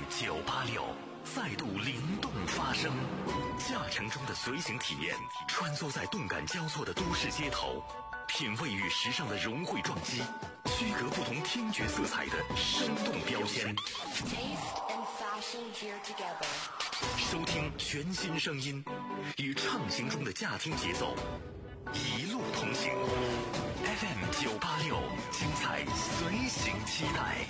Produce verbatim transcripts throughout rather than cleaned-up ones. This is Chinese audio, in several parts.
九八六再度灵动发声，驾乘中的随行体验，穿梭在动感交错的都市街头，品味与时尚的融汇撞击，区隔不同听觉色彩的生动标签。收听全新声音，与畅行中的驾听节奏一路同行。F M 九八六，精彩随行期待。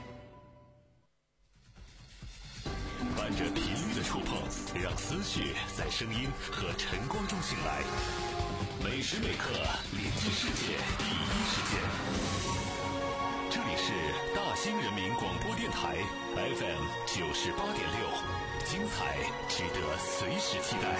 伴着频率的触碰，让思绪在声音和晨光中醒来。每时每刻连接世界第一时间。这里是大兴人民广播电台 F M 九十八点六，精彩值得随时期待。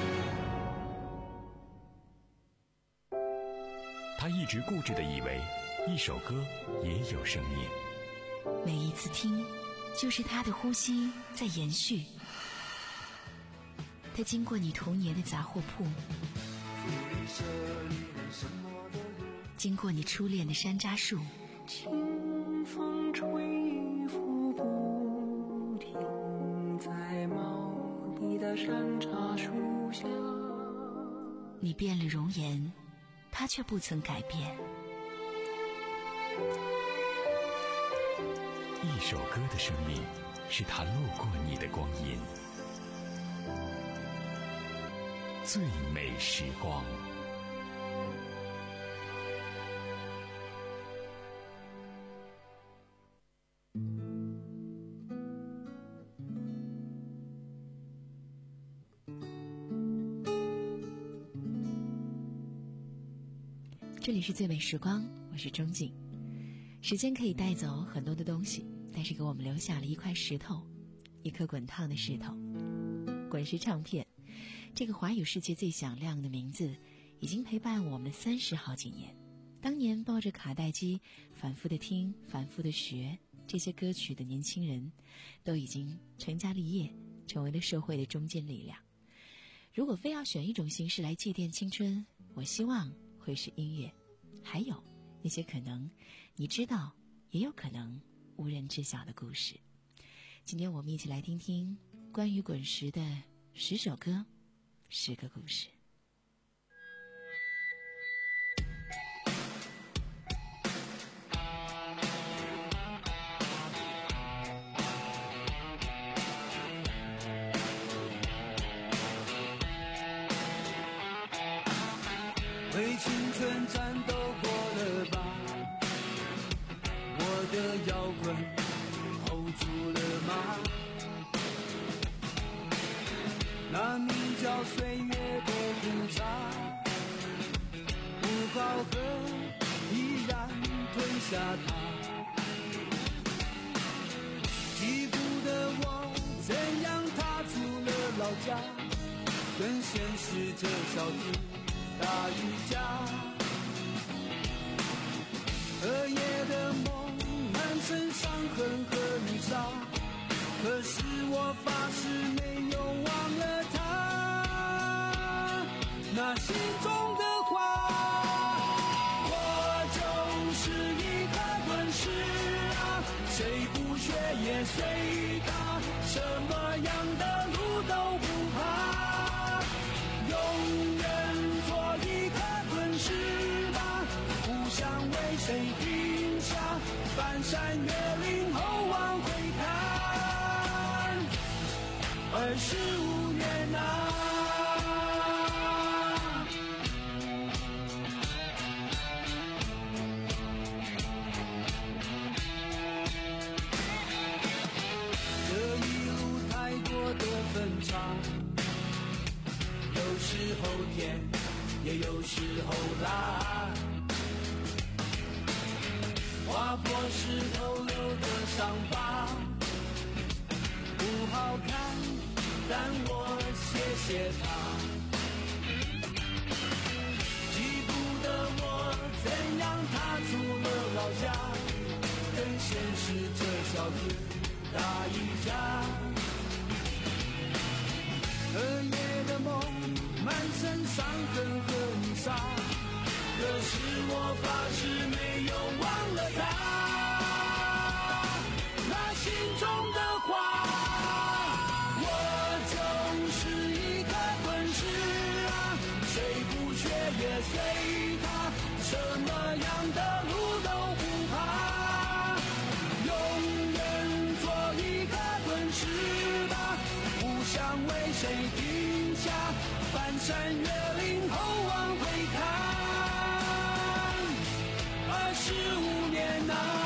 他一直固执地以为一首歌也有生命， 每一次听就是他的呼吸在延续。他经过你童年的杂货铺，经过你初恋的山楂树， 清风吹拂不停，在茂密的山楂树下。 你变了容颜，他却不曾改变。 一首歌的生命是他路过你的光阴，最美时光。 这里是最美时光，我是钟景。时间可以带走很多的东西，但是给我们留下了一块石头，一颗滚烫的石头。滚石唱片，这个华语世界最响亮的名字，已经陪伴我们三十好几年。当年抱着卡带机反复的听，反复的学这些歌曲的年轻人，都已经成家立业，成为了社会的中坚力量。如果非要选一种形式来祭奠青春，我希望会是音乐，还有那些可能你知道，也有可能无人知晓的故事。今天我们一起来听听关于滚石的十首歌，十个故事。 为青春战斗过了吧，我的摇滚 hold 住了吗？那名叫岁月的苦茶，不好喝依然吞下它。疾步的我怎样踏出了老家，跟现实这小子打一架，荷叶的梦满身伤痕和泥沙，可是我发誓没有忘了他那心中的话。我就是一颗滚石啊，谁不学也随他，什么样的路都不怕，永远做一颗滚石吧，不想为谁停下，翻山越岭后往回看，二十五年啊。这一路太多的分岔，有时候甜也有时候辣，划破石头留的伤疤不好看，但我谢谢他。疾步的我怎样踏出了老家，跟现实这小子打一架。荷叶的梦满身伤痕和泥沙，可是我发誓没有忘了他那心中的话。 随他，什么样的路都不怕，永远做一个滚石吧，不想为谁停下，翻山越岭后往回看，二十五年呐、啊。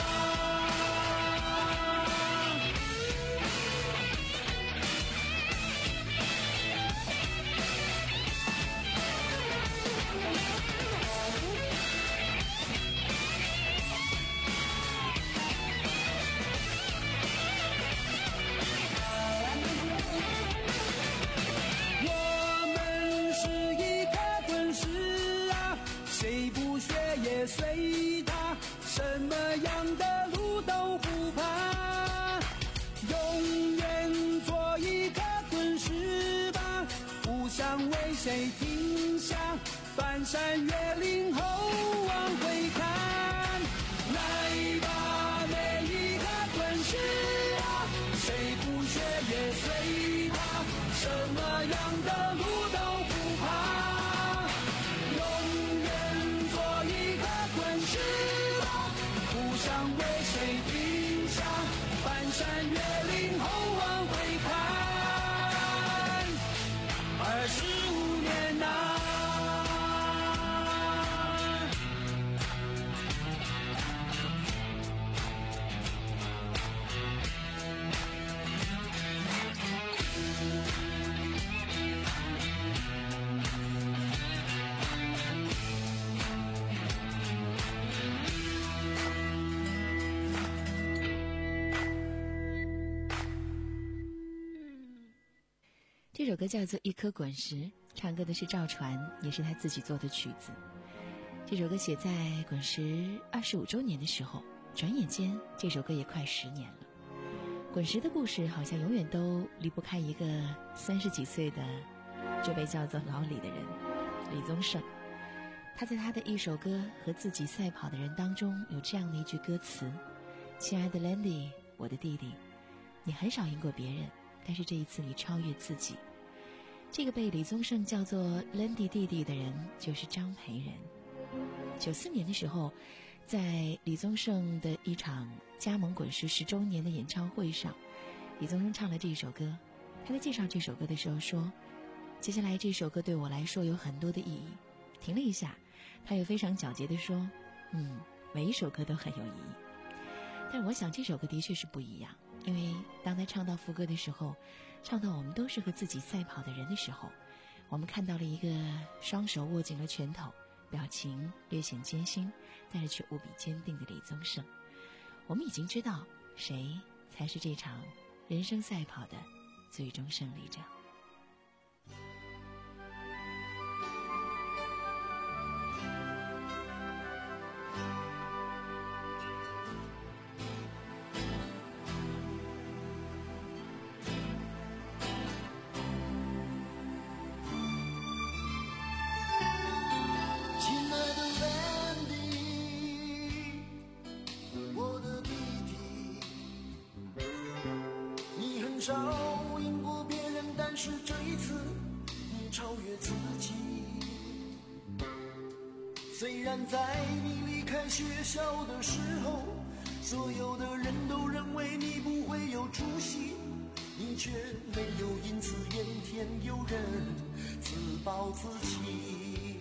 随他，什么样的路都不怕，永远做一个滚石吧，不想为谁停下，翻山越岭后往回看，来吧，每一个滚石啊，谁不学也随他，什么样的路都不怕。不想为谁停下，翻山越岭后往回看，二十五年呐、啊。 这首歌叫做《一颗滚石》，唱歌的是赵传，也是他自己做的曲子。这首歌写在滚石二十五周年的时候，转眼间这首歌也快十年了。滚石的故事好像永远都离不开一个三十几岁的这位叫做老李的人，李宗盛。他在他的一首歌和自己赛跑的人当中有这样的一句歌词：亲爱的 Landy， 我的弟弟，你很少赢过别人，但是这一次你超越自己。这个被李宗盛叫做 Landy 弟弟的人就是张培仁。九四年的时候，在李宗盛的一场加盟滚石十周年的演唱会上，李宗盛唱了这首歌。他在介绍这首歌的时候说，接下来这首歌对我来说有很多的意义。停了一下，他又非常皎洁地说，嗯，每一首歌都很有意义。但我想这首歌的确是不一样，因为当他唱到副歌的时候，唱到我们都是和自己赛跑的人的时候，我们看到了一个双手握紧了拳头，表情略显艰辛，但是却无比坚定的李宗盛。我们已经知道谁才是这场人生赛跑的最终胜利者。 少赢过别人，但是这一次你超越自己。虽然在你离开学校的时候，所有的人都认为你不会有出息，你却没有因此怨天尤人，自暴自弃。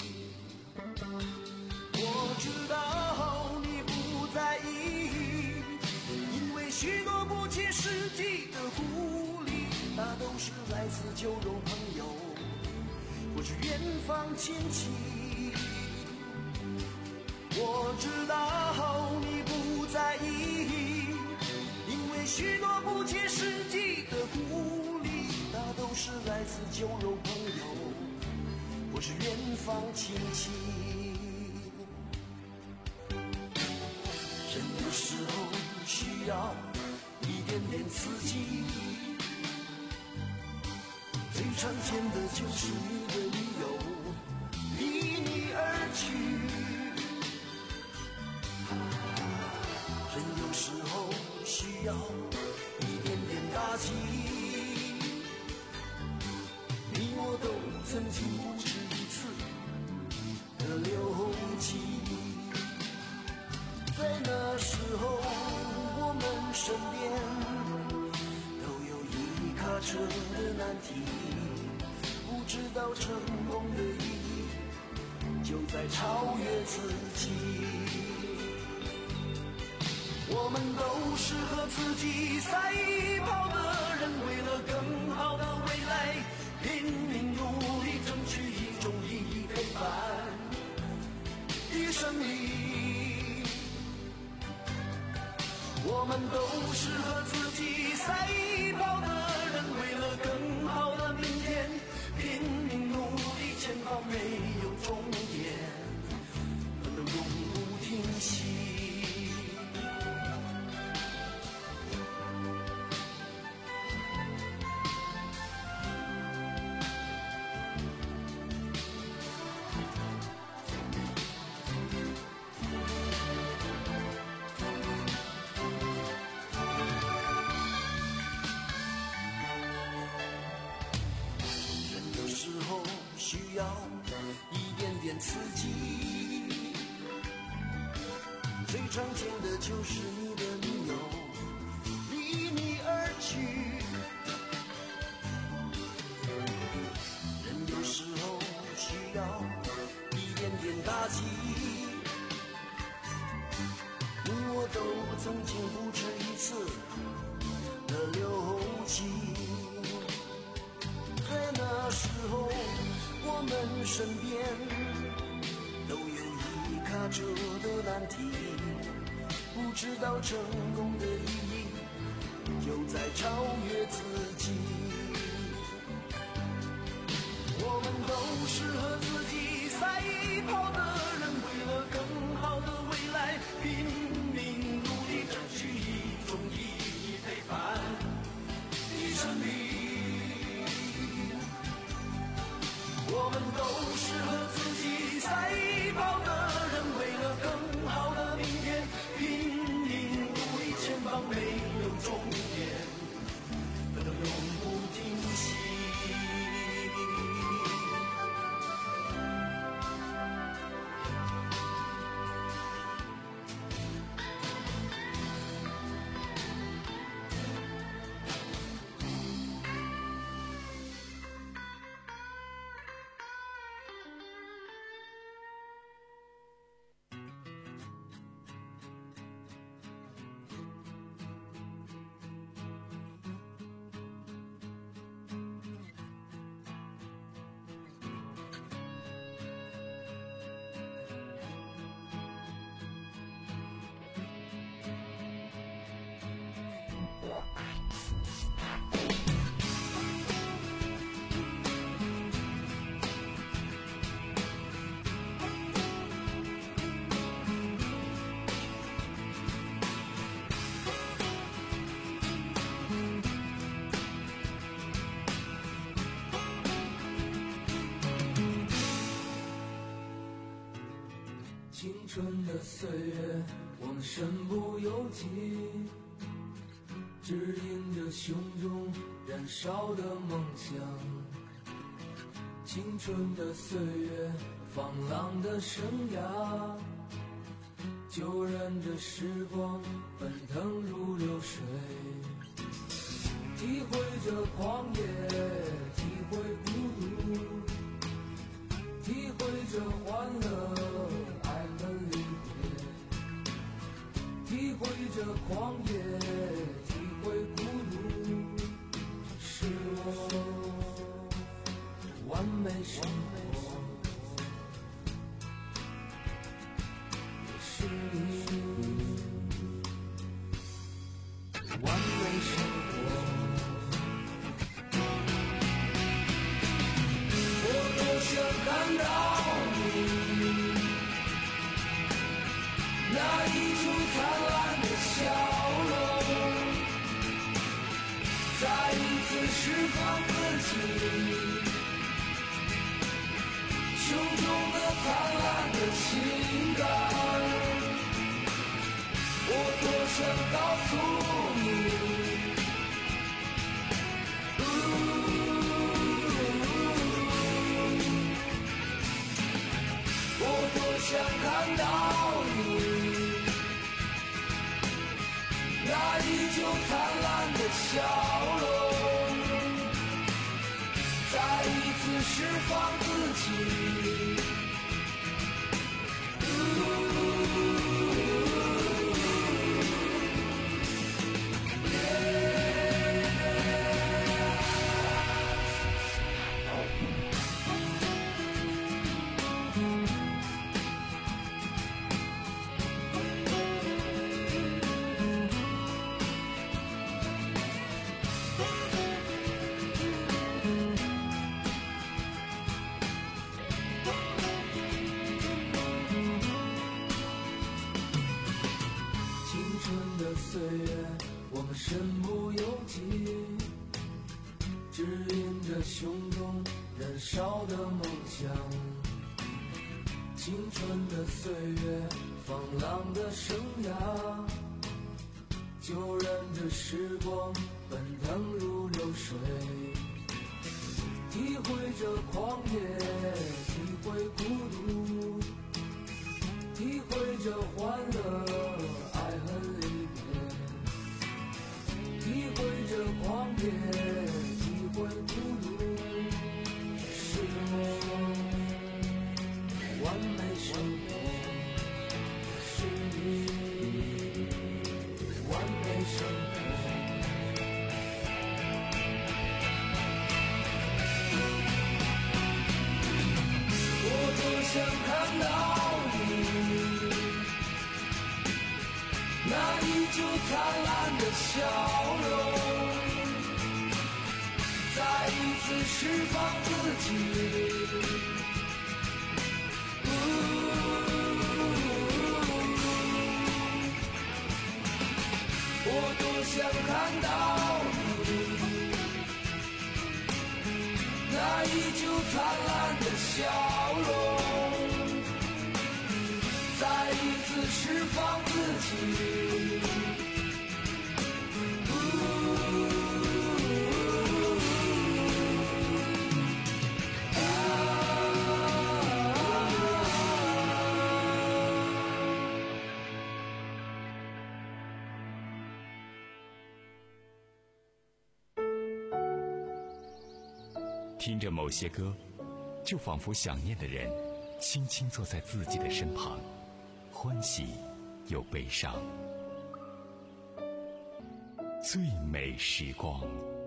我知道你不在意，因为许多不切实际的鼓励，那都是来自酒肉朋友或是远方亲戚。我知道你不在意，因为许多不切实际的鼓励，那都是来自酒肉朋友或是远方亲戚。人有时候需要一点点刺激，最常见的就是你的理由离你而去。人有时候需要一点点打击，你我都曾经不止一次的流起。在那时候我们身边都有一卡车的难题，不知道成功的意义就在超越自己。我们都是和自己赛跑的人，为了更好的未来拼命努力，争取一种意义非凡的胜利。我们都是和自己赛跑的人，为了更好的明天拼命努力，前方没有终点，奋斗永不停息。需要一点点刺激，最常见的就是你的女友离你而去。人有时候需要一点点打击，你我都曾经不止一次的流涕。在那时候我们身边都有一卡车的难题，不知道成功的意义就在超越自己。我们都是和自己赛跑的人，为了更好的未来拼命努力，争取一种意义非凡的胜利。我们都是和自己赛跑的人，为了更好的明天拼命努力，前方没有终点，奋斗永不停息。 青春的岁月，我们身不由己，指引着胸中燃烧的梦想。青春的岁月，放浪的生涯，就任着时光奔腾如流水，体会着狂野，体会孤独，体会着欢乐，爱恨离别，体会着狂野，体会孤独，是我完美生活，也是你完美生活。我多想看到你那一出灿烂的笑容，再一次释放自己胸中的灿烂的情感。我多想告诉你，我多想看看到你，那依旧灿烂的笑容，再一次释放自己。岁月我们身不由己，指引着胸中燃烧的梦想。青春的岁月，放浪的生涯，就任着时光奔腾如流水，体会着狂野，体会孤独，体会着欢乐，爱恨离别，体会着狂野，体会孤独，是我完美生活，是你完美生活。我多想看到你，那依旧灿烂的笑容，再一次释放自己。我多想看到你，那依旧灿烂的笑容，再一次释放自己。 听着某些歌，就仿佛想念的人轻轻坐在自己的身旁，欢喜又悲伤。最美时光。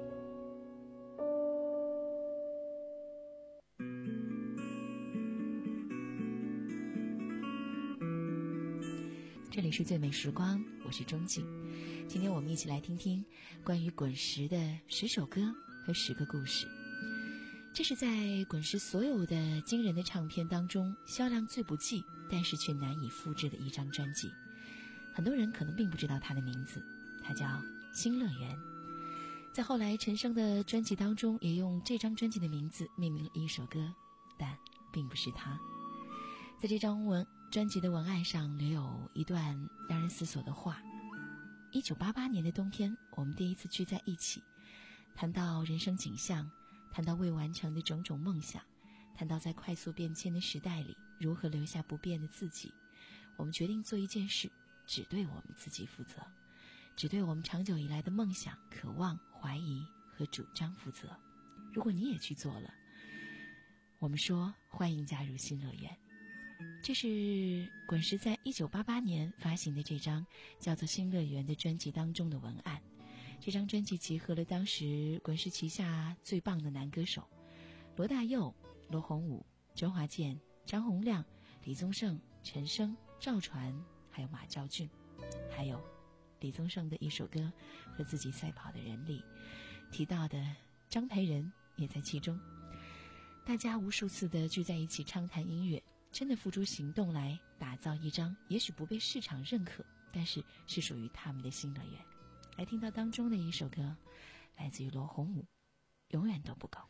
这里是最美时光，我是钟静。今天我们一起来听听关于滚石的十首歌和十个故事。这是在滚石所有的惊人的唱片当中销量最不济，但是却难以复制的一张专辑。很多人可能并不知道它的名字，它叫《新乐园》。在后来陈升的专辑当中，也用这张专辑的名字命名了一首歌，但并不是它。在这张文专辑的文案上留有一段让人思索的话：一九八八年的冬天，我们第一次聚在一起，谈到人生景象，谈到未完成的种种梦想，谈到在快速变迁的时代里如何留下不变的自己。我们决定做一件事，只对我们自己负责，只对我们长久以来的梦想、渴望、怀疑和主张负责。如果你也去做了，我们说欢迎加入新乐园。这是滚石在一九八八年发行的这张叫做《新乐园》的专辑当中的文案。这张专辑集合了当时滚石旗下最棒的男歌手罗大佑、罗宏武、周华健、张洪量、李宗盛、陈升、赵传，还有马兆骏，还有李宗盛的一首歌和自己赛跑的人里提到的张培仁也在其中。大家无数次的聚在一起畅谈音乐，真的付诸行动来打造一张也许不被市场认可，但是是属于他们的新乐园。来听到当中的一首歌，来自于罗宏武，永远都不够。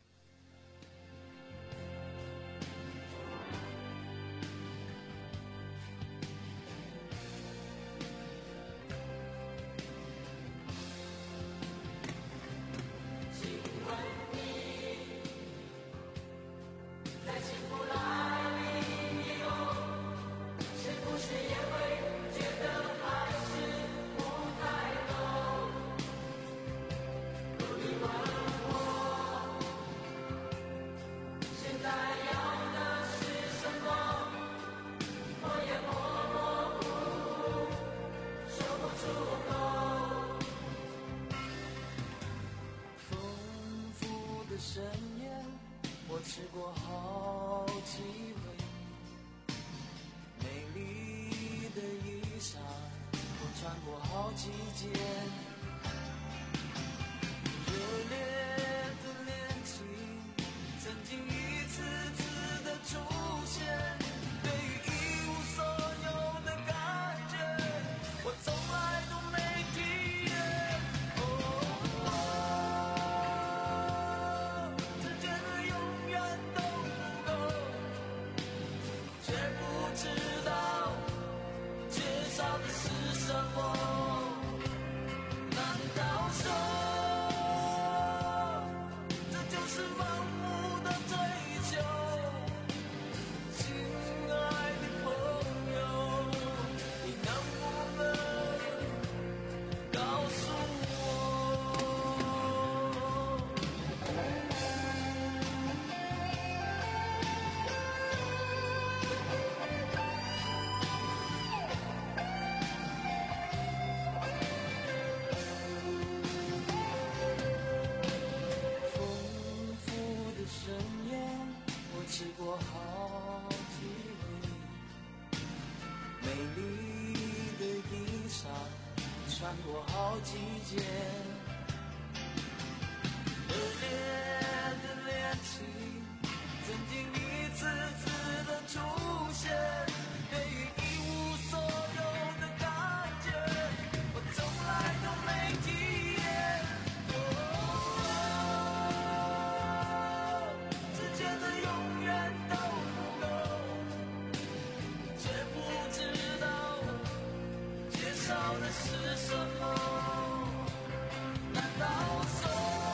在幸福来临以后，是吃过好几回，美丽的衣裳我穿过好几件，热烈的恋情曾经一次次的出现，对于一无所有的感觉我从来都没体验。哦，只觉得永远都不够，却不知道缺少的是什么。难道说这就是盲目的追求？亲爱的朋友，你能不能告诉我？丰富的盛宴我吃过好几回，美丽的衣裳穿过好几件，热烈的恋情曾经一次次的出现，对于一无所有的感觉我从来都没体验。哦，只觉得永远都不够，却不知道缺少的是什么。难道说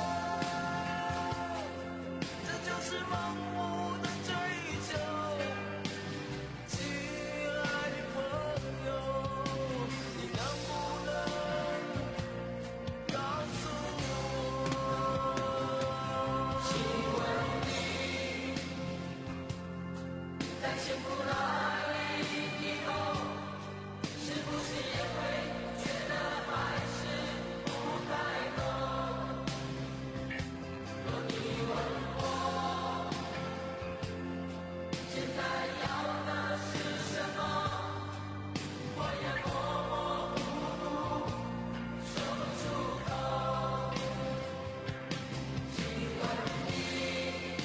这就是盲目的追求？亲爱的朋友，你能不能告诉我？请问你在幸福来临以后，是不是也会觉得还是不太够？若你问我现在要的是什么，我也模模糊糊说不出口。请问你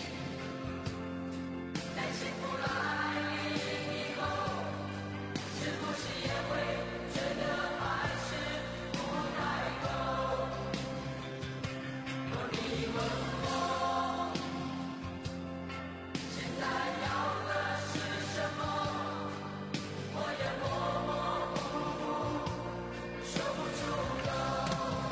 在幸福来临以后，是不是也会觉得还是不太够？若你问我现在要的是什么，我也模模糊糊说不出口。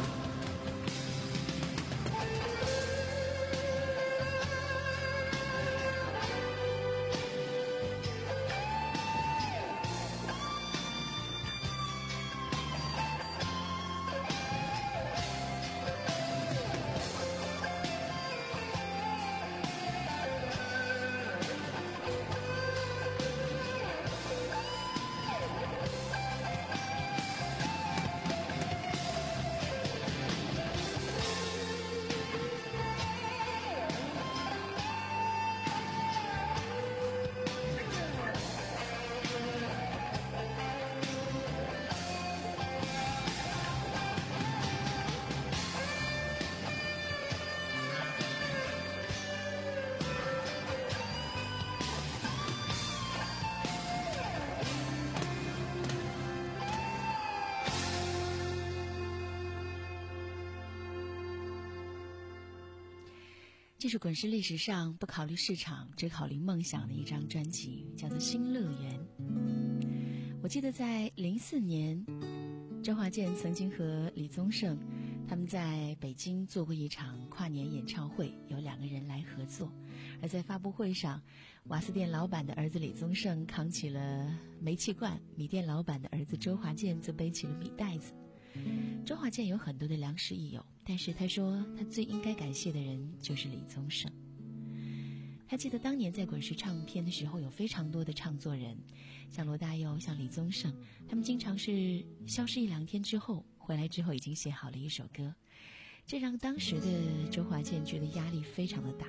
这是滚石历史上不考虑市场只考虑梦想的一张专辑，叫做《新乐园》。我记得在零四年，周华健曾经和李宗盛他们在北京做过一场跨年演唱会，有两个人来合作。而在发布会上，瓦斯店老板的儿子李宗盛扛起了煤气罐，米店老板的儿子周华健则背起了米袋子。周华健有很多的良师益友，但是他说他最应该感谢的人就是李宗盛。他记得当年在滚石唱片的时候，有非常多的唱作人，像罗大佑，像李宗盛，他们经常是消失一两天之后回来之后已经写好了一首歌，这让当时的周华健觉得压力非常的大。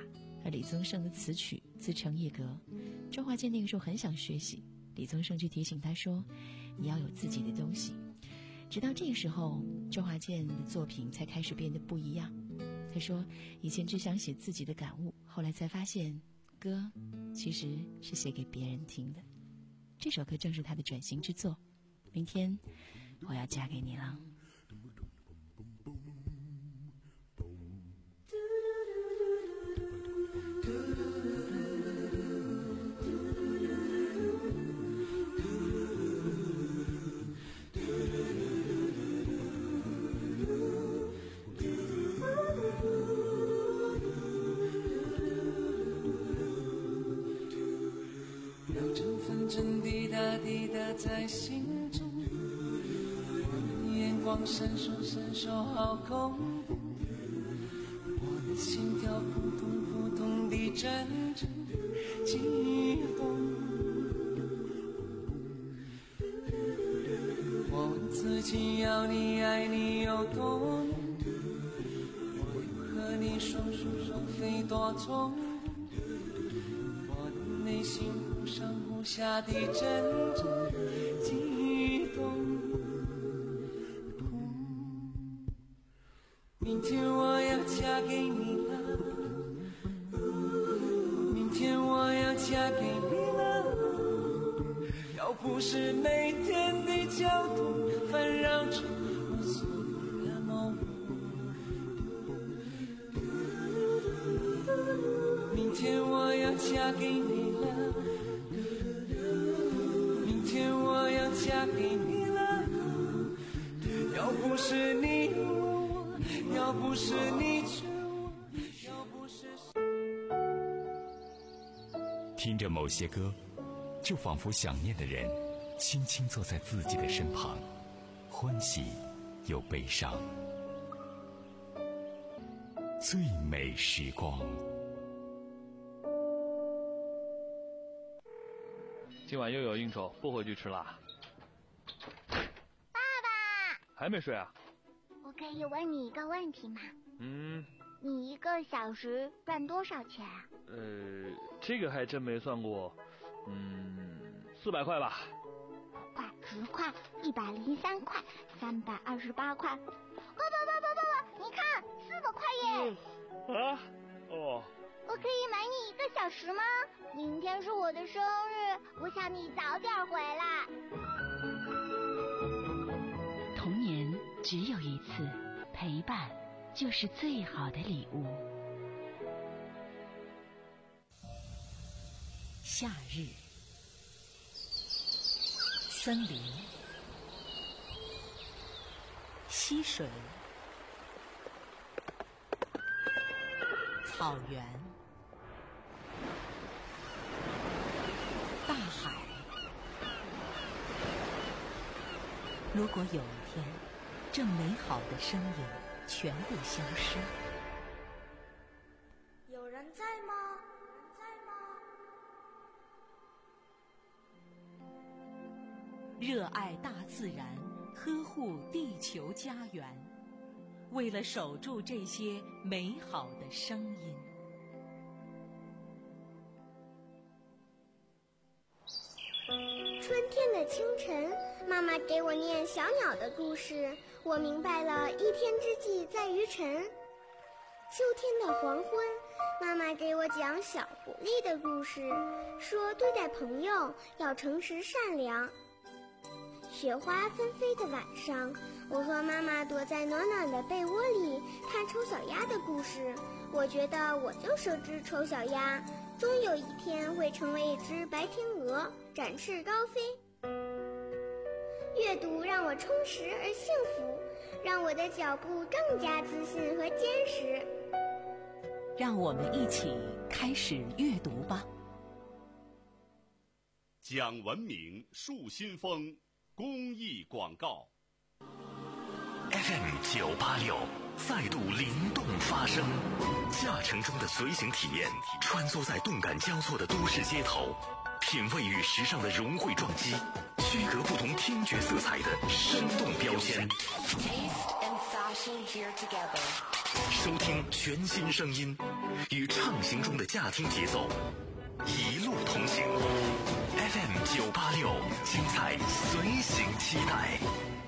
而李宗盛的词曲自成一格。周华健那个时候很想学习，李宗盛就提醒他说，你要有自己的东西。直到这个时候，周华健的作品才开始变得不一样。他说以前只想写自己的感悟，后来才发现歌其实是写给别人听的。这首歌正是他的转型之作。明天我要嫁给你了。 真滴答滴答在心中，我的眼光闪烁闪烁好恐怖，我的心跳扑通扑通地阵阵悸动，我问自己要你爱你有多浓，我又和你双宿双飞多重，我的内心上呼下的阵阵悸动，明天我要嫁给你了，明天我要嫁给你了，要不是每天的交通烦扰着我所有的梦，明天我要嫁给你了，明天我要嫁给你了，要不是你我，要不是你劝我，要不是听着某些歌，就仿佛想念的人轻轻坐在自己的身旁，欢喜又悲伤。最美时光。 今晚又有应酬，不回去吃啦。 爸爸， 还没睡啊？ 我可以问你一个问题吗？ 嗯。 你一个小时赚多少钱啊？ 呃，这个还真没算过。嗯，四百块吧。 五块、十块、一百零三块、三百二十八块。爸爸爸爸爸爸，你看，四百块耶！ 嗯、啊？哦。 我可以买你一个小时吗？明天是我的生日，我想你早点回来。 童年只有一次，陪伴就是最好的礼物。夏日，森林，溪水，草原，大海。如果有一天，这美好的声音全部消失， 有人在吗？人在吗？ 热爱大自然，呵护地球家园，为了守住这些美好的声音。 春天的清晨，妈妈给我念小鸟的故事，我明白了一天之计在于晨。秋天的黄昏，妈妈给我讲小狐狸的故事，说对待朋友要诚实善良。雪花纷飞的晚上，我和妈妈躲在暖暖的被窝里看丑小鸭的故事，我觉得我就是只丑小鸭，终有一天会成为一只白天鹅，展翅高飞。阅读让我充实而幸福，让我的脚步更加自信和坚实。 让我们一起开始阅读吧。 讲文明树新风公益广告。 F M 九八六再度灵动发声，驾乘中的随行体验，穿梭在动感交错的都市街头，品味与时尚的融汇撞击，区隔不同听觉色彩的生动标签。 收听全新声音，与畅行中的驾听节奏一路同行。 F M 九八六，精彩随行期待。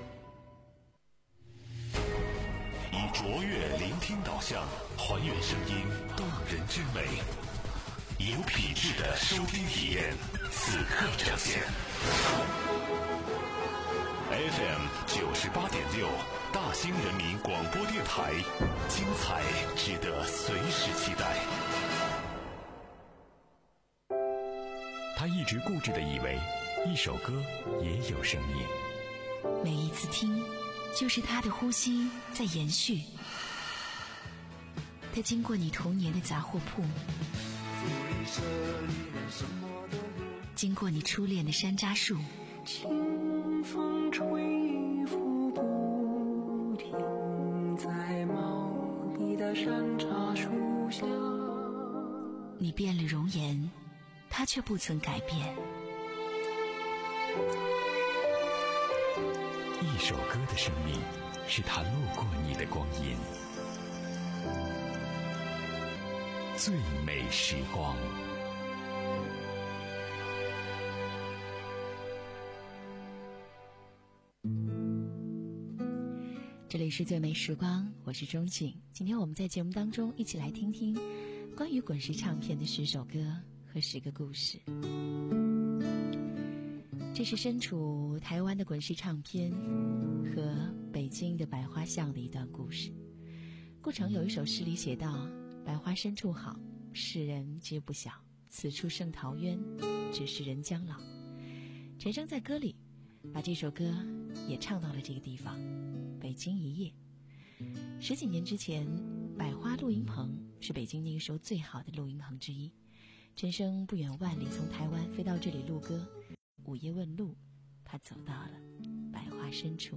以卓越聆听导向，还原声音动人之美，有品质的收听体验，此刻呈现。F M 九十八点六，大兴人民广播电台，精彩值得随时期待。 他一直固执地以为，一首歌也有生命。 每一次听，就是他的呼吸在延续。他经过你童年的杂货铺，经过你初恋的山楂树， 清风吹拂不停，在茂密的山楂树下。 你变了容颜，他却不曾改变。 一首歌的生命，是他路过你的光阴。最美时光。 这里是最美时光，我是钟景。今天我们在节目当中一起来听听关于滚石唱片的十首歌和十个故事。这是身处台湾的滚石唱片和北京的百花巷的一段故事。顾城有一首诗里写道：百花深处好，世人皆不晓，此处胜桃源，只是人将老。陈升在歌里把这首歌也唱到了这个地方，北京一夜。十几年之前，百花录音棚是北京那个时候最好的录音棚之一。陈升不远万里从台湾飞到这里录歌，午夜问路，他走到了百花深处。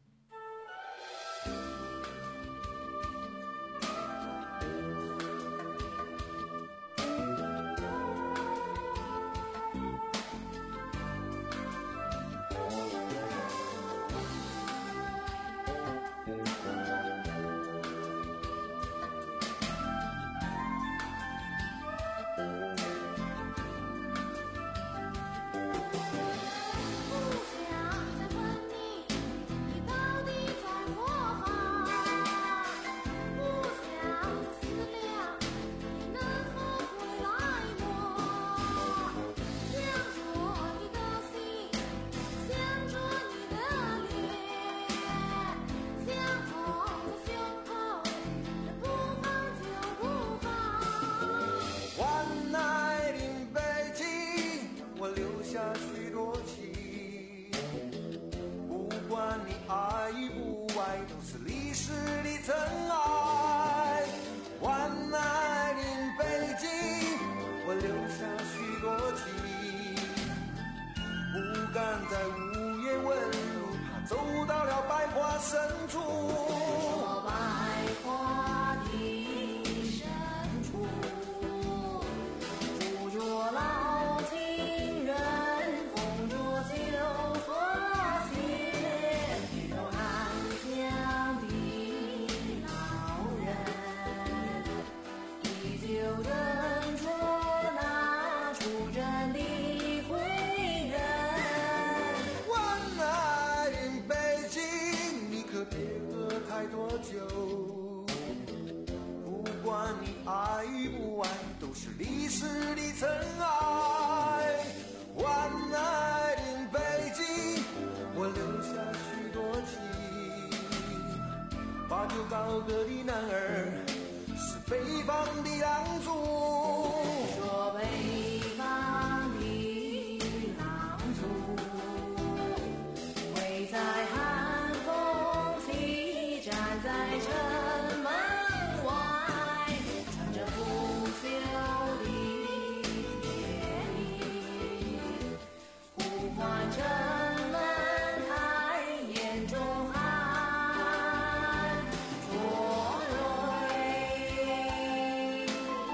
高歌的男儿是北方的狼族， 说北方的狼族会在寒风起站在城门外，穿着不朽的铁衣，呼唤城门开，眼中寒。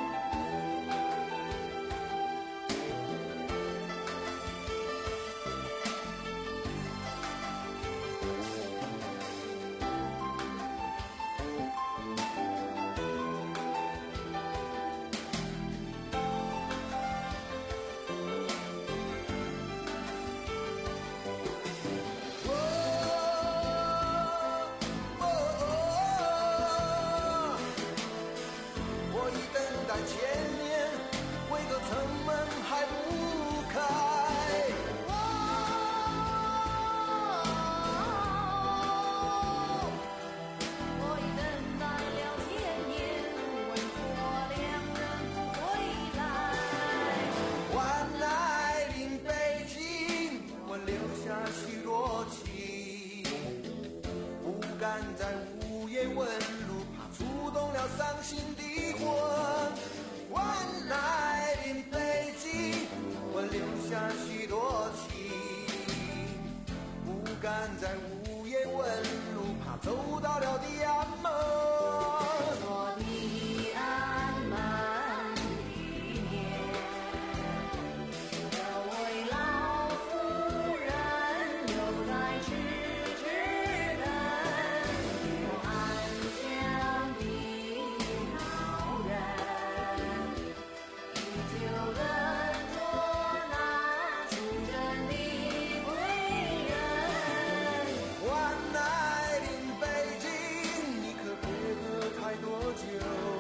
心的魂。晚来临北京，我留下许多情，不敢在午夜问路，怕走到了地安门。 说地安门里面，这位老妇人留在痴痴等，有安详的老人，依旧等着那出征的归人。 晚来临北京，你可别喝太多酒，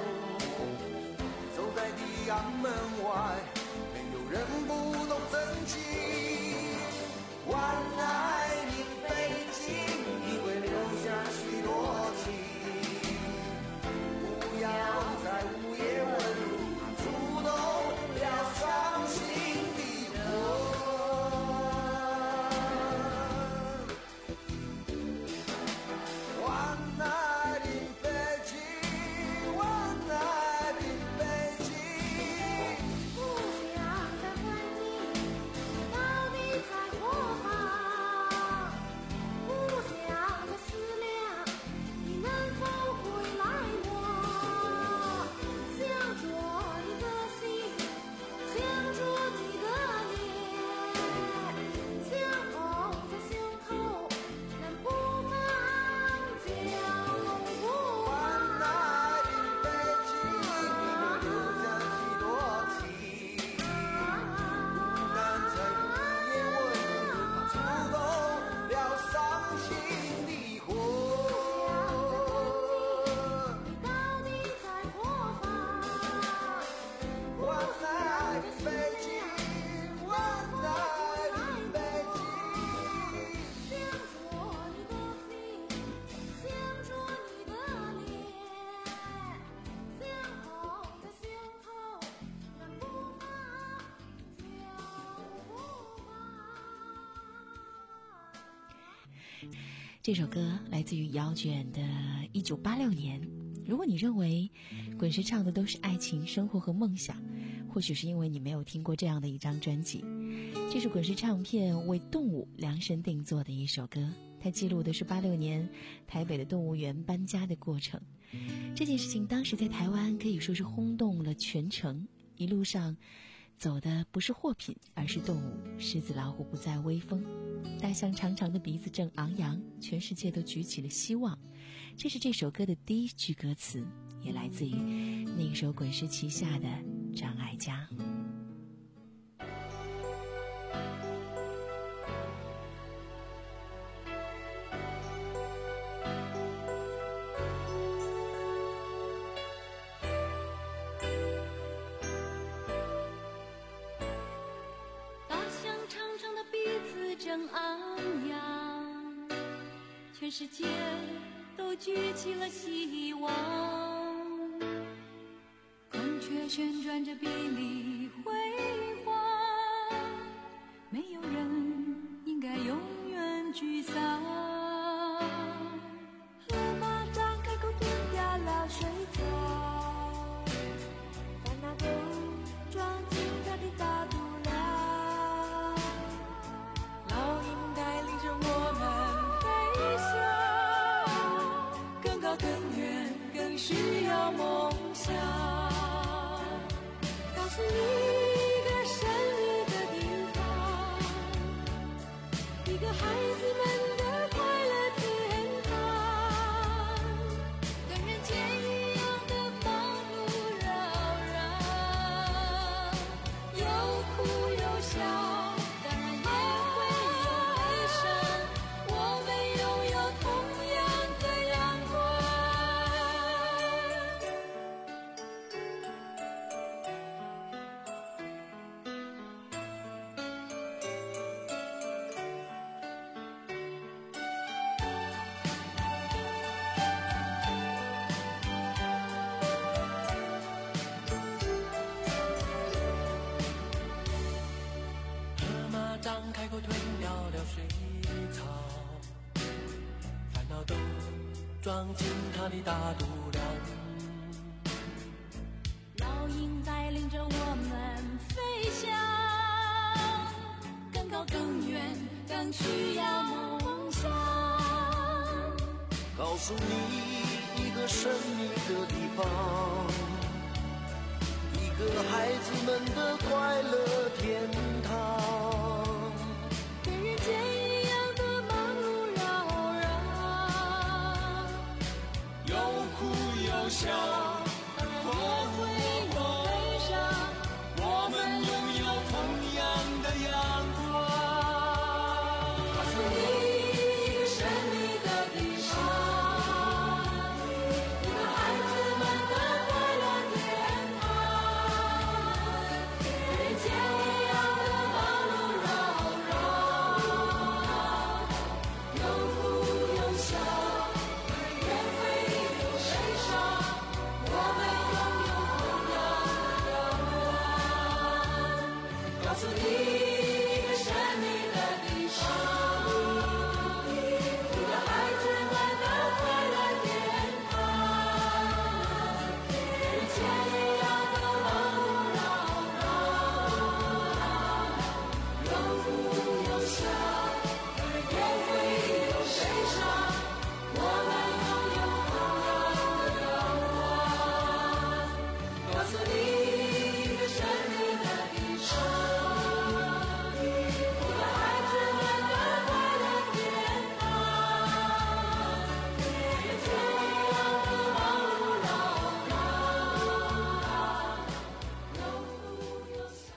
走在地安门外，没有人不懂真情。晚来临北京，你会留下许多情，不要在午夜问路，触动了伤心的魂。晚来临北京，晚来临北京。 不想再问你，你到底在何方？不想再思量，你能否回来我？想着你的心，想着你的脸，相逢在胸口，能不放将不晚来临北京，你会留下许多情，不敢在午夜问路，怕触动了伤心的魂。 你到底在何方？ 晚来临北京，晚来临北京。 想着你的心，想着你的脸，相逢在胸口，能不放就不放。 这首歌来自于姚卷的一九八六年。如果你认为滚石唱的都是爱情、生活和梦想，或许是因为你没有听过这样的一张专辑。这是滚石唱片为动物量身定做的一首歌，它记录的是八六年台北的动物园搬家的过程。这件事情当时在台湾可以说是轰动了全城，一路上走的不是货品，而是动物。狮子老虎不再威风，大象长长的鼻子正昂扬，全世界都举起了希望。这是这首歌的第一句歌词，也来自于那首滚石旗下的张艾嘉。 大象长长的鼻子正昂扬，全世界都举起了希望。孔雀旋转着碧丽辉煌，没有人应该永远沮丧。河马张开口吞掉了水草，烦恼都装进它的大肚腩。老鹰带领着我们飞翔，更高更远更是要梦想。告诉你一个神秘的地方，一个孩子们的快乐天堂，跟人间一样的忙碌扰攘，有哭有笑，当然也会有悲伤。我们拥有同样的阳光。河马张开口吞掉了水草，烦恼都装进它的大肚腩。 倒影带领着我们飞翔，更高更远更需要梦想。 告诉你一个神秘的地方，一个孩子们的快乐天堂， 跟人间一样的忙碌扰攘， 有哭有笑， 也会有悲伤， 我们拥有同样的阳光。 告诉你一个神秘的地方，一个孩子们的快乐天堂，跟人间一样的忙碌扰攘，有哭有笑，也会有悲伤，我们拥有同样的阳光。告诉你一个神秘的地方，一个孩子们的快乐天堂，跟人间一样的忙碌扰攘，有哭有笑，也会有悲伤，我们拥有同样的阳光。告诉你一个神秘的地方，一个孩子们的快乐天堂，跟人间一样的忙碌扰攘，有哭有笑。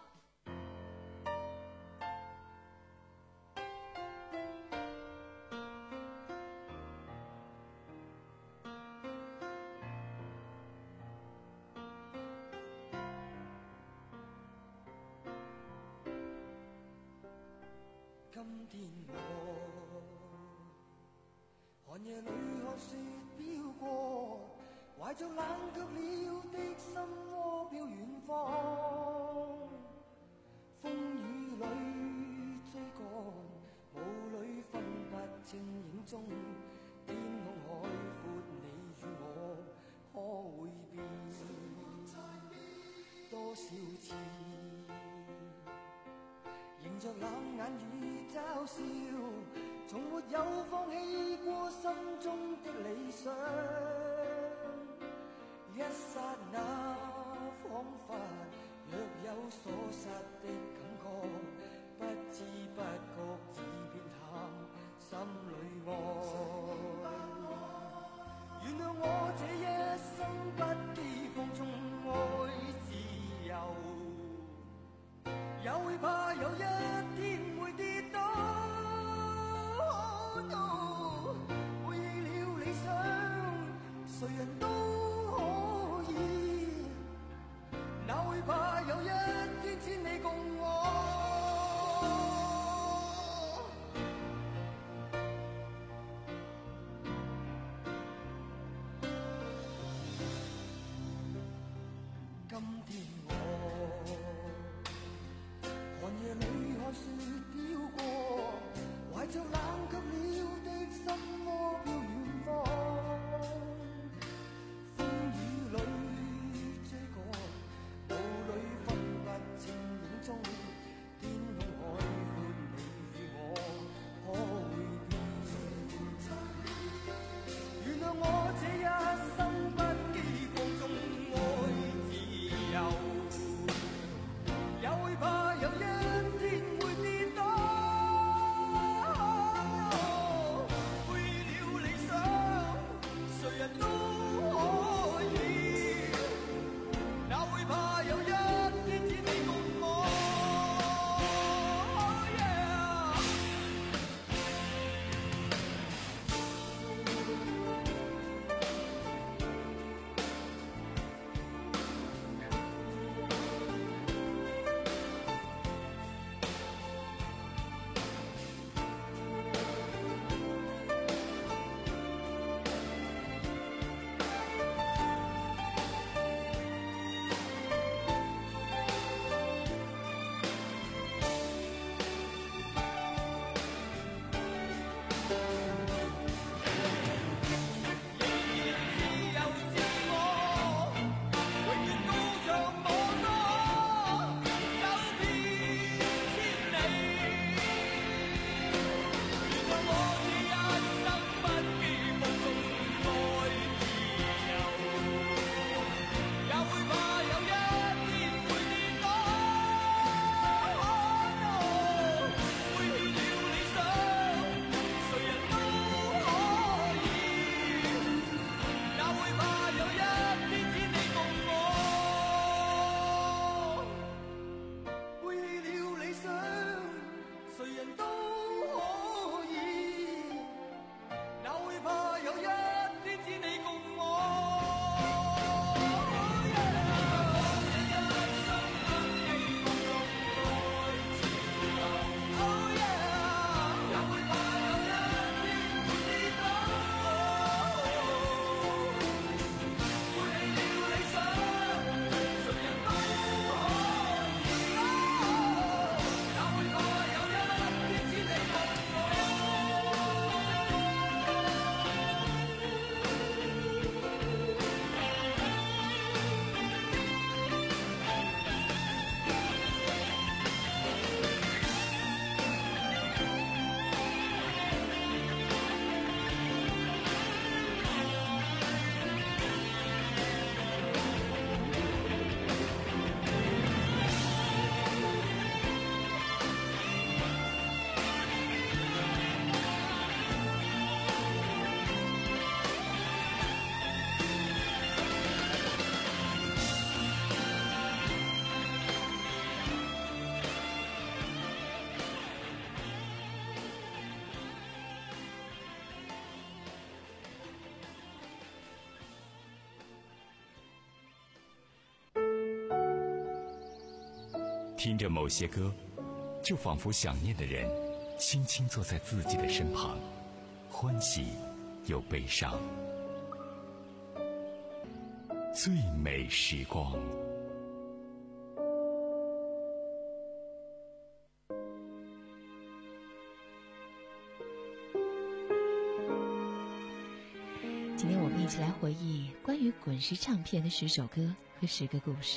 今天我寒夜里看雪飄過，懷着冷卻了的心窩飄遠方，風雨裏追趕，霧裏分不清影蹤，天空海闊，你與我可會變多少次？迎着冷眼與嘲笑，從沒有放棄過心中的理想。一剎那彷彿若有所失的感覺，不知不覺已變淡，心裏愛。原諒我這一生不羈放縱愛自由，也會怕有一天會跌倒，背棄了理想，誰人都可以，哪會怕有一天千里共我。今天我寒夜裏看雪飄過，懷着冷卻了的心窩飄遠方，風雨裏追趕，霧裏分不清影蹤，天空海闊，你與我可會變？原諒我這一生不羈放縱愛自由，也會怕有一天會跌倒， 听着某些歌，就仿佛想念的人轻轻坐在自己的身旁，欢喜又悲伤。最美时光。 今天我们一起来回忆关于滚石唱片的十首歌和十个故事。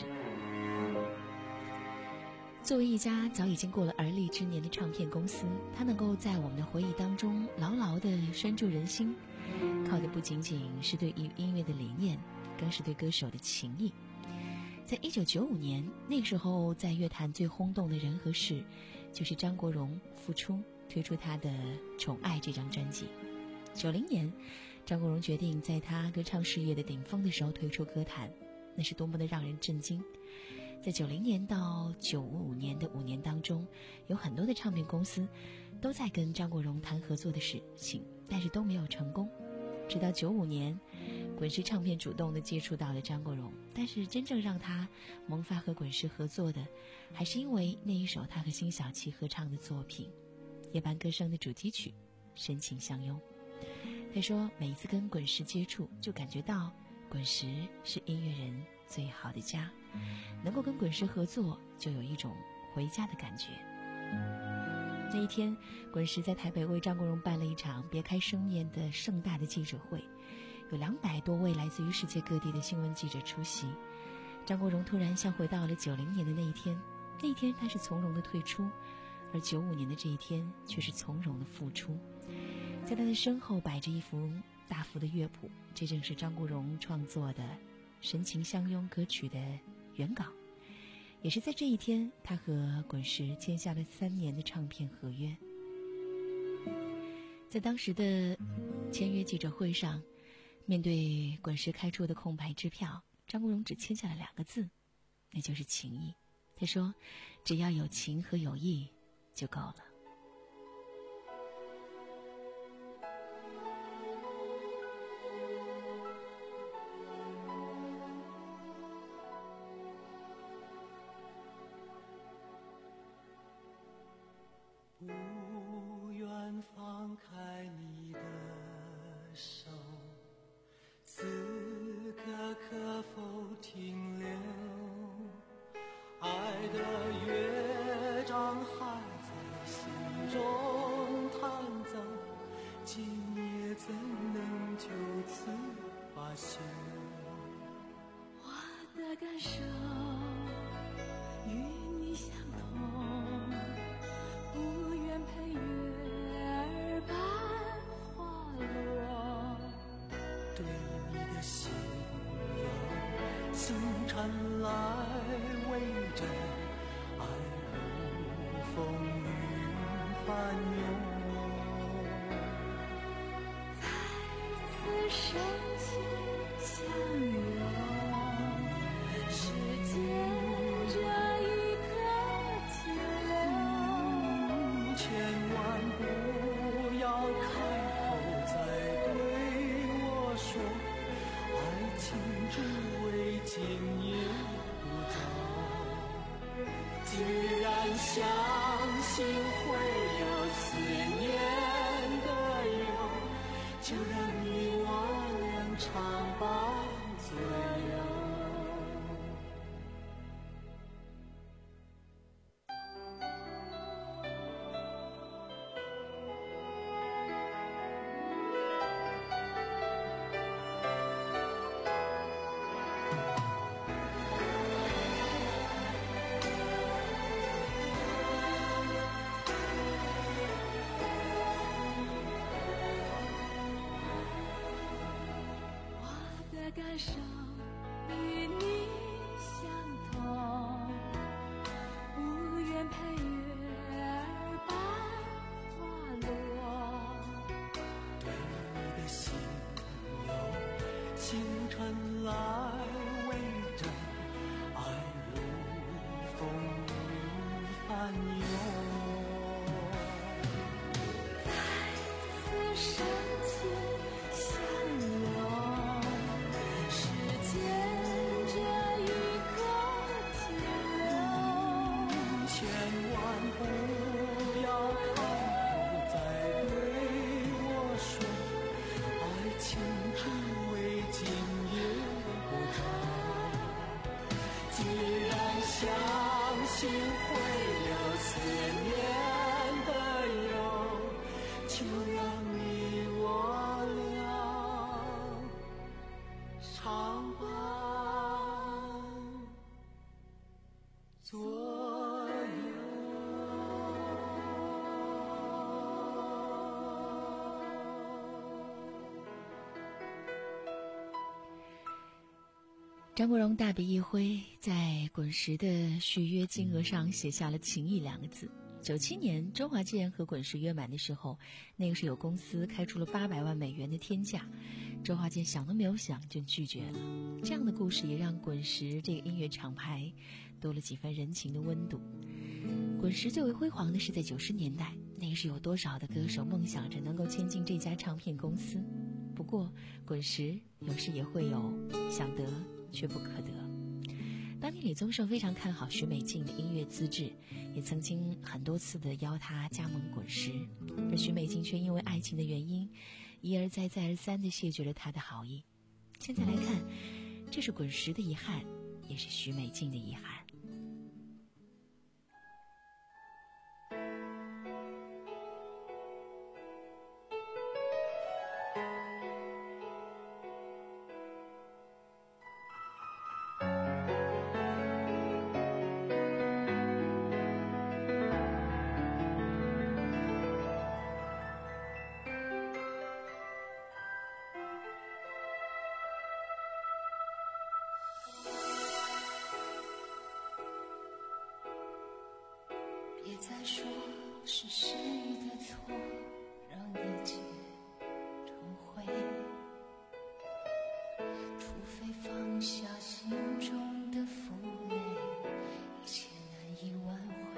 作为一家早已经过了而立之年的唱片公司，它能够在我们的回忆当中牢牢地拴住人心，靠的不仅仅是对音乐的理念，更是对歌手的情谊。在一九九五年，那个时候在乐坛最轰动的人和事，就是张国荣复出推出他的《宠爱》这张专辑。九零年，张国荣决定在他歌唱事业的顶峰的时候退出歌坛，那是多么的让人震惊。在九零年到九五年的五年当中，有很多的唱片公司都在跟张国荣谈合作的事情，但是都没有成功。直到九五年，滚石唱片主动的接触到了张国荣，但是真正让他萌发和滚石合作的，还是因为那一首他和辛晓琪合唱的作品《夜半歌声》的主题曲《深情相拥》。他说，每一次跟滚石接触，就感觉到滚石是音乐人最好的家，能够跟滚石合作，就有一种回家的感觉。那一天，滚石在台北为张国荣办了一场别开生面的盛大的记者会，有两百多位来自于世界各地的新闻记者出席。张国荣突然像回到了九零年的那一天，那一天他是从容的退出，而九五年的这一天却是从容的复出。在他的身后摆着一幅大幅的乐谱，这正是张国荣创作的《深情相拥》歌曲的原稿。也是在这一天，他和滚石签下了三年的唱片合约。在当时的签约记者会上，面对滚石开出的空白支票，张国荣只签下了两个字，那就是情谊。他说，只要有情和有义就够了。 不愿放开你的手，此刻可否停留？爱的乐章还在心中弹奏，今夜怎能就此罢休？ 我的感受与你相同，不愿陪月儿伴花落， 对你的心有星辰来围着，爱如风雨翻涌， 再次深情相拥，时间这一刻停留， 千万不要开口再对我说，爱情只为今夜不走。既然相信会有思念的忧，就让你我俩常伴左右。 感受与你相同，不愿陪月儿伴花落， 对你的心有星辰来围着，爱如风雨翻涌， 再次深情相拥，时间这一刻停留， 既然相信会有思念的忧，就让你我俩常伴左右。 张国荣大笔一挥，在滚石的续约金额上写下了情谊两个字。九七年周华健和滚石约满的时候，那个时有公司开出了八百万美元的天价，周华健想都没有想就拒绝了。这样的故事也让滚石这个音乐厂牌多了几分人情的温度。滚石最为辉煌的是在九十年代，那个时有多少的歌手梦想着能够签进这家唱片公司。不过滚石有时也会有想得却不可得。当年李宗盛非常看好许美静的音乐资质，也曾经很多次的邀她加盟滚石，而许美静却因为爱情的原因，一而再再而三地谢绝了她的好意。现在来看，这是滚石的遗憾，也是许美静的遗憾。 别再说是谁的错，让一切成灰，除非放下心中的负累，一切难以挽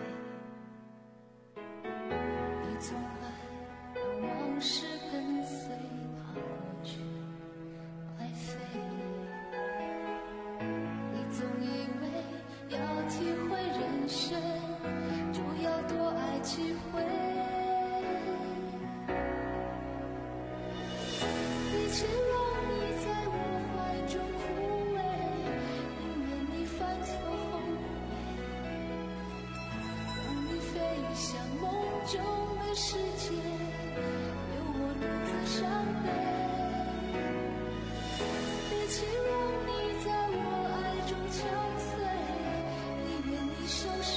回。你总爱让往事跟随，怕过去白费。你总以为要体会人生，就要多爱几回，与其让你在我怀中枯萎，宁愿你犯错后悔，让你飞向梦中的世界，留我独自伤悲。与其让你在我爱中憔悴，宁愿你受伤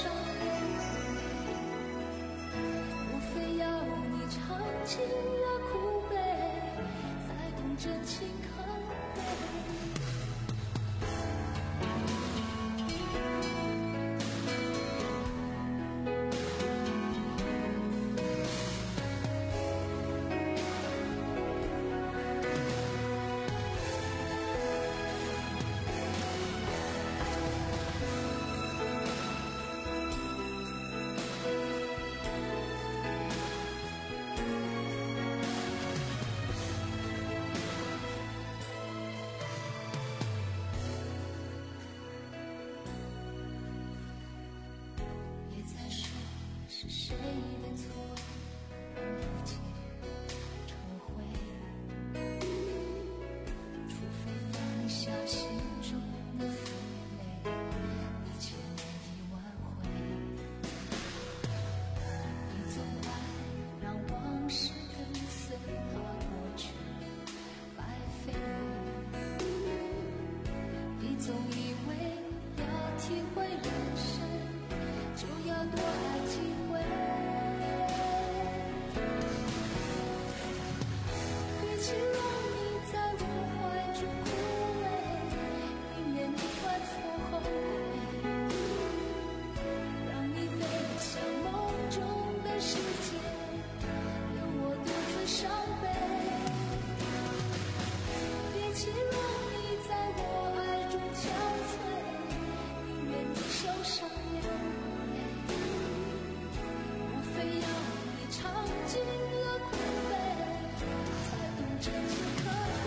情越苦悲，才懂真情可贵。是谁的错，让一切成灰？除非放下心中的负累，一切难以挽回。你总爱让往事跟随，怕过去白费。你总以为要体会人生，就要多爱几回。与其让你在我怀中枯萎，宁愿你犯错后悔，让你飞向梦中的世界，留我独自伤悲。与其让你在我爱中憔悴，宁愿你受伤流泪，无非要你尝尽了苦悲，才懂真情可贵。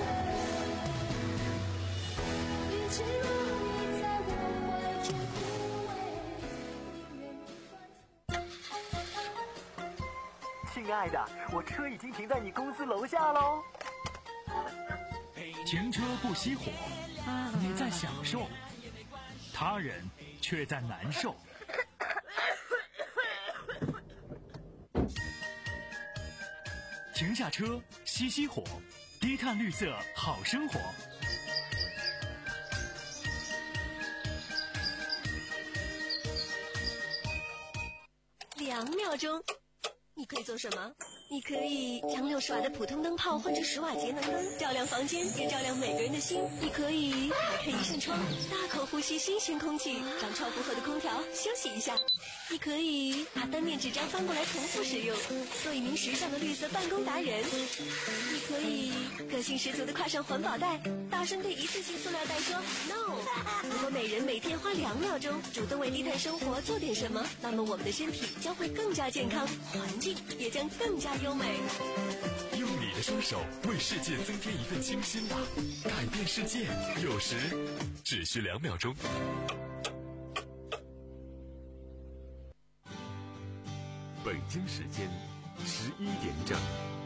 与其让你在我怀中枯萎，宁愿你犯错。 亲爱的，我车已经停在你公司楼下喽。 停车不熄火，你在享受； 他人却在难受。停下车，熄熄火，低碳绿色好生活。 两秒钟，你可以做什么？你可以将六十瓦的普通灯泡换成十瓦节能灯，照亮房间，也照亮每个人的心。你可以打开一扇窗，大口呼吸新鲜空气，让超负荷的空调休息一下。你可以把单面纸张翻过来重复使用，做一名时尚的绿色办公达人。你可以个性十足的挎上环保袋，大声对一次性塑料袋说 no。 如果每人每天花两秒钟主动为低碳生活做点什么，那么我们的身体将会更加健康，环境也将更加优美。 用你的双手为世界增添一份清新吧，改变世界有时只需两秒钟。 北京时间十一点整。